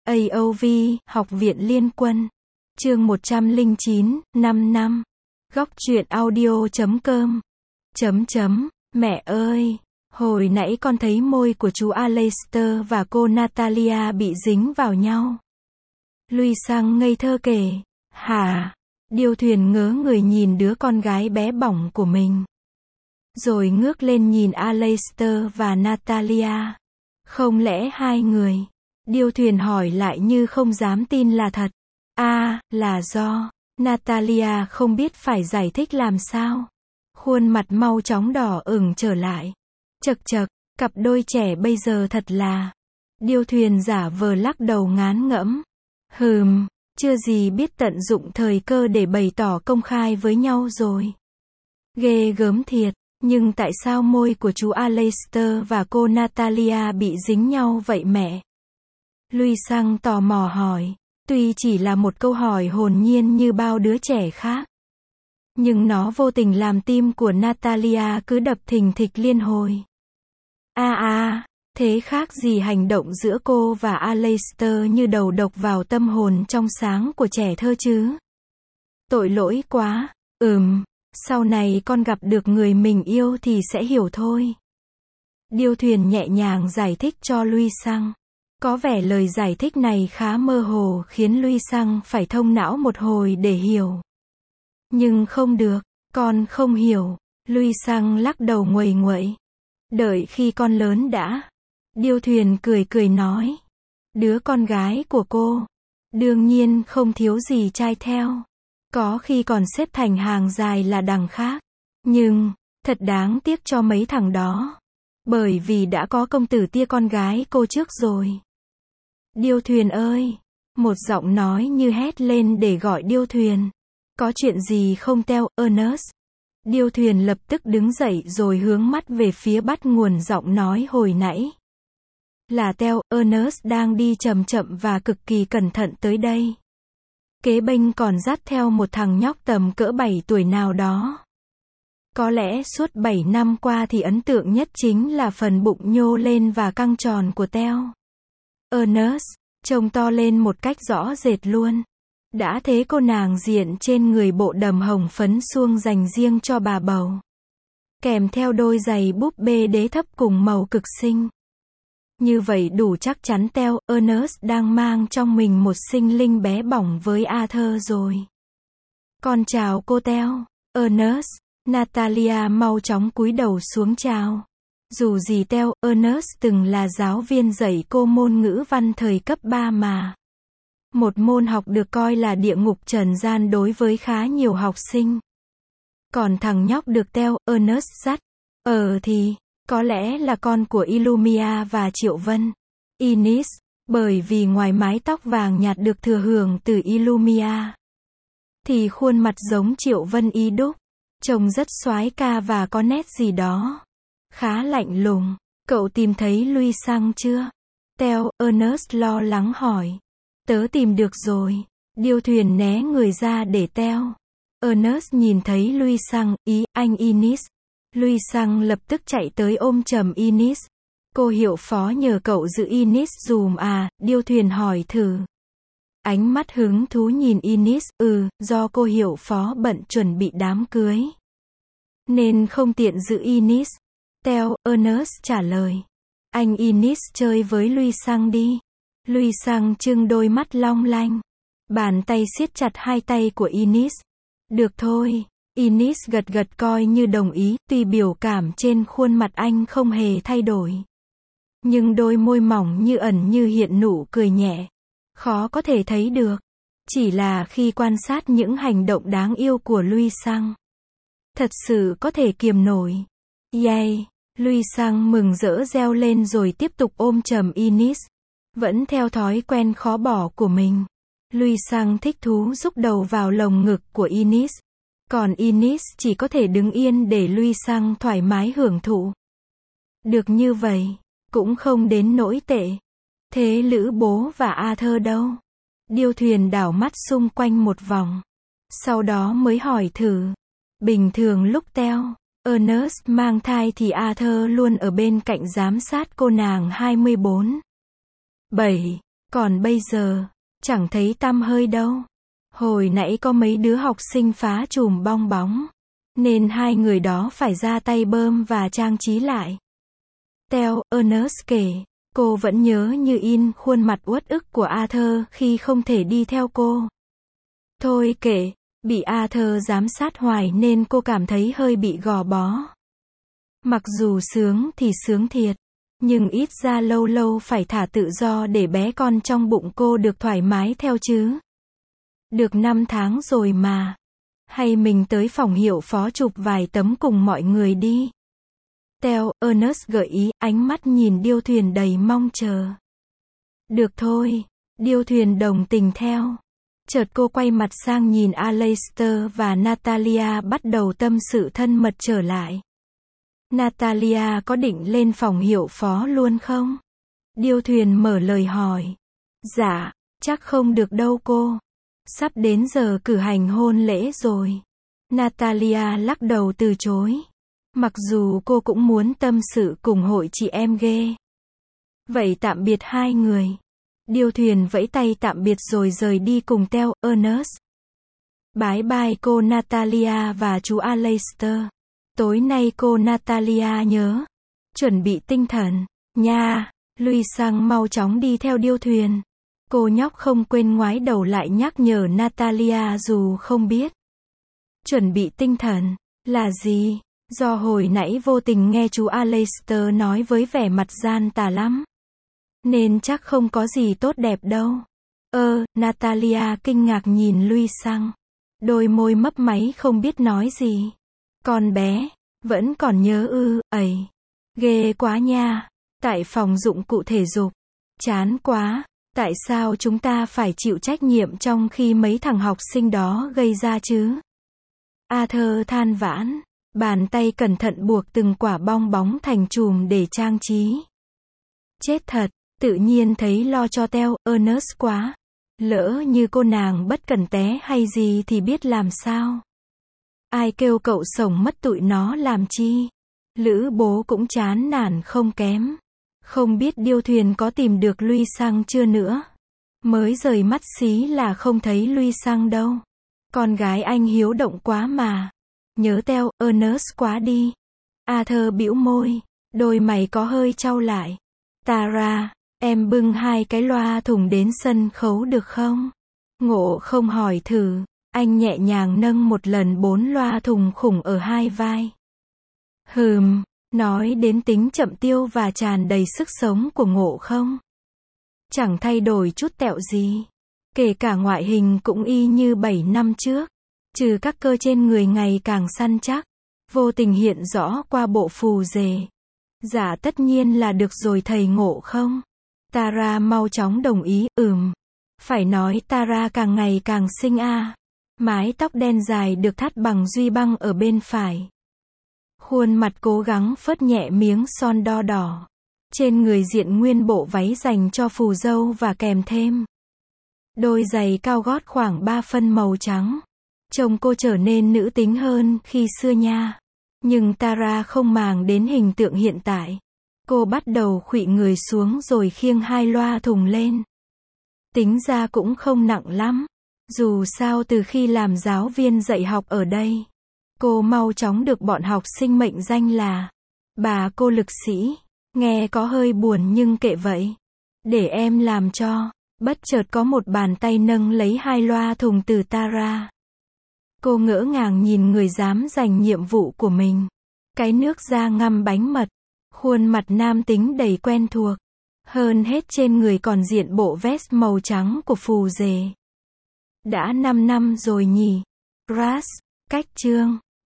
AOV, Học viện Liên quân. Chương 109, 5 năm. Góc truyện audio.com. Mẹ ơi, hồi nãy con thấy môi của chú Aleister và cô Natalia bị dính vào nhau. Lui sang ngây thơ kể. Hả? Điêu thuyền ngớ người nhìn đứa con gái bé bỏng của mình. Rồi ngước lên nhìn Aleister và Natalia. Không lẽ hai người? Điêu thuyền hỏi lại như không dám tin là thật. Là do. Natalia không biết phải giải thích làm sao. Khuôn mặt mau chóng đỏ ửng trở lại. Chậc, cặp đôi trẻ bây giờ thật là. Điêu thuyền giả vờ lắc đầu ngán ngẫm. Chưa gì biết tận dụng thời cơ để bày tỏ công khai với nhau rồi. Ghê gớm thiệt, nhưng tại sao môi của chú Aleister và cô Natalia bị dính nhau vậy mẹ? Lui sang tò mò hỏi, tuy chỉ là một câu hỏi hồn nhiên như bao đứa trẻ khác. Nhưng nó vô tình làm tim của Natalia cứ đập thình thịch liên hồi. Thế khác gì hành động giữa cô và Aleister như đầu độc vào tâm hồn trong sáng của trẻ thơ chứ? Tội lỗi quá, sau này con gặp được người mình yêu thì sẽ hiểu thôi. Điêu thuyền nhẹ nhàng giải thích cho Lui Sang. Có vẻ lời giải thích này khá mơ hồ khiến Lui Sang phải thông não một hồi để hiểu. Nhưng không được, con không hiểu. Lui Sang lắc đầu nguầy nguậy. Đợi khi con lớn đã. Điêu thuyền cười nói. Đứa con gái của cô, đương nhiên không thiếu gì trai theo. Có khi còn xếp thành hàng dài là đằng khác. Nhưng, thật đáng tiếc cho mấy thằng đó. Bởi vì đã có công tử tia con gái cô trước rồi. Điêu thuyền ơi! Một giọng nói như hét lên để gọi điêu thuyền. Có chuyện gì không teo, Ernest? Điêu thuyền lập tức đứng dậy rồi hướng mắt về phía bắt nguồn giọng nói hồi nãy. Là Teo, Ernest đang đi chậm và cực kỳ cẩn thận tới đây. Kế bên còn dắt theo một thằng nhóc tầm cỡ 7 tuổi nào đó. Có lẽ suốt 7 năm qua thì ấn tượng nhất chính là phần bụng nhô lên và căng tròn của Teo. Ernest, trông to lên một cách rõ rệt luôn. Đã thế cô nàng diện trên người bộ đầm hồng phấn suông dành riêng cho bà bầu. Kèm theo đôi giày búp bê đế thấp cùng màu cực xinh. Như vậy đủ chắc chắn Teo, Ernest đang mang trong mình một sinh linh bé bỏng với Arthur rồi. Con chào cô Teo, Ernest. Natalia mau chóng cúi đầu xuống chào. Dù gì Teo, Ernest từng là giáo viên dạy cô môn ngữ văn thời cấp 3 mà. Một môn học được coi là địa ngục trần gian đối với khá nhiều học sinh. Còn thằng nhóc được Teo, Ernest dắt. Thì, có lẽ là con của Illumia và Triệu Vân. Ines, bởi vì ngoài mái tóc vàng nhạt được thừa hưởng từ Illumia, thì khuôn mặt giống Triệu Vân y đúc. Trông rất soái ca và có nét gì đó khá lạnh lùng. Cậu tìm thấy Lui Sang chưa? Teo, Ernest lo lắng hỏi. Tớ tìm được rồi. Điêu thuyền né người ra để Teo. Ernest nhìn thấy Lui Sang, anh Ines. Lui Sang lập tức chạy tới ôm chầm Ines. Cô hiệu phó nhờ cậu giữ Ines dùm Điêu thuyền hỏi thử. Ánh mắt hứng thú nhìn Ines, do cô hiệu phó bận chuẩn bị đám cưới. Nên không tiện giữ Ines. Teo, Ernest trả lời. Anh Ines chơi với Lui Sang đi. Lui Sang trưng đôi mắt long lanh. Bàn tay siết chặt hai tay của Ines. Được thôi. Ines gật coi như đồng ý, tuy biểu cảm trên khuôn mặt anh không hề thay đổi. Nhưng đôi môi mỏng như ẩn như hiện nụ cười nhẹ. Khó có thể thấy được. Chỉ là khi quan sát những hành động đáng yêu của Lui Sang. Thật sự có thể kiềm nổi. Yay! Lui Sang mừng rỡ reo lên rồi tiếp tục ôm chầm Ines. Vẫn theo thói quen khó bỏ của mình. Lui Sang thích thú rúc đầu vào lồng ngực của Ines. Còn Ines chỉ có thể đứng yên để Lui Sang thoải mái hưởng thụ. Được như vậy, cũng không đến nỗi tệ. Thế Lữ bố và Arthur đâu? Điêu thuyền đảo mắt xung quanh một vòng. Sau đó mới hỏi thử. Bình thường lúc Teo, Ernest mang thai thì Arthur luôn ở bên cạnh giám sát cô nàng 24/7. Còn bây giờ, chẳng thấy tăm hơi đâu. Hồi nãy có mấy đứa học sinh phá chùm bong bóng, nên hai người đó phải ra tay bơm và trang trí lại. Theo Ernest kể, cô vẫn nhớ như in khuôn mặt uất ức của Arthur khi không thể đi theo cô. Thôi kệ, bị Arthur giám sát hoài nên cô cảm thấy hơi bị gò bó. Mặc dù sướng thì sướng thiệt, nhưng ít ra lâu lâu phải thả tự do để bé con trong bụng cô được thoải mái theo chứ. Được 5 tháng rồi mà. Hay mình tới phòng hiệu phó chụp vài tấm cùng mọi người đi. Theo Ernest gợi ý, ánh mắt nhìn điêu thuyền đầy mong chờ. Được thôi, điêu thuyền đồng tình theo. Chợt cô quay mặt sang nhìn Aleister và Natalia bắt đầu tâm sự thân mật trở lại. Natalia có định lên phòng hiệu phó luôn không? Điêu thuyền mở lời hỏi. Dạ, chắc không được đâu cô. Sắp đến giờ cử hành hôn lễ rồi. Natalia lắc đầu từ chối. Mặc dù cô cũng muốn tâm sự cùng hội chị em ghê. Vậy tạm biệt hai người. Điêu thuyền vẫy tay tạm biệt rồi rời đi cùng theo Ernest. Bye bye cô Natalia và chú Aleister. Tối nay cô Natalia nhớ. Chuẩn bị tinh thần. Nha. Luisang mau chóng đi theo điêu thuyền. Cô nhóc không quên ngoái đầu lại nhắc nhở Natalia dù không biết. Chuẩn bị tinh thần. Là gì? Do hồi nãy vô tình nghe chú Aleister nói với vẻ mặt gian tà lắm. Nên chắc không có gì tốt đẹp đâu. Natalia kinh ngạc nhìn Luisang. Đôi môi mấp máy không biết nói gì. Con bé, vẫn còn nhớ ấy. Ghê quá nha. Tại phòng dụng cụ thể dục. Chán quá. Tại sao chúng ta phải chịu trách nhiệm trong khi mấy thằng học sinh đó gây ra chứ? Arthur than vãn. Bàn tay cẩn thận buộc từng quả bong bóng thành chùm để trang trí. Chết thật, tự nhiên thấy lo cho theo Ernest quá. Lỡ như cô nàng bất cẩn té hay gì thì biết làm sao? Ai kêu cậu sổng mất tụi nó làm chi? Lữ bố cũng chán nản không kém. Không biết điêu thuyền có tìm được Luisang chưa nữa. Mới rời mắt xí là không thấy Luisang đâu. Con gái anh hiếu động quá mà. Nhớ theo Ernest quá đi. Arthur bĩu môi. Đôi mày có hơi chau lại. Tara, em bưng 2 cái loa thùng đến sân khấu được không? Ngộ không hỏi thử. Anh nhẹ nhàng nâng một lần 4 loa thùng khủng ở 2 vai. Nói đến tính chậm tiêu và tràn đầy sức sống của Ngộ không? Chẳng thay đổi chút tẹo gì. Kể cả ngoại hình cũng y như 7 năm trước. Trừ các cơ trên người ngày càng săn chắc. Vô tình hiện rõ qua bộ phù dề. Dạ tất nhiên là được rồi thầy Ngộ không? Tara mau chóng đồng ý. Phải nói Tara càng ngày càng xinh a. Mái tóc đen dài được thắt bằng duy băng ở bên phải. Khuôn mặt cố gắng phớt nhẹ miếng son đo đỏ. Trên người diện nguyên bộ váy dành cho phù dâu và kèm thêm đôi giày cao gót khoảng 3 phân màu trắng. Trông cô trở nên nữ tính hơn khi xưa nha. Nhưng Tara không màng đến hình tượng hiện tại. Cô bắt đầu khuỵu người xuống rồi khiêng 2 loa thùng lên. Tính ra cũng không nặng lắm. Dù sao từ khi làm giáo viên dạy học ở đây, cô mau chóng được bọn học sinh mệnh danh là bà cô lực sĩ. Nghe có hơi buồn nhưng kệ vậy. Để em làm cho. Bất chợt có một bàn tay nâng lấy 2 loa thùng từ Tara. Cô ngỡ ngàng nhìn người dám giành nhiệm vụ của mình. Cái nước da ngâm bánh mật. Khuôn mặt nam tính đầy quen thuộc. Hơn hết trên người còn diện bộ vest màu trắng của phù dề. Đã 5 năm rồi nhỉ? Ras, cách chương.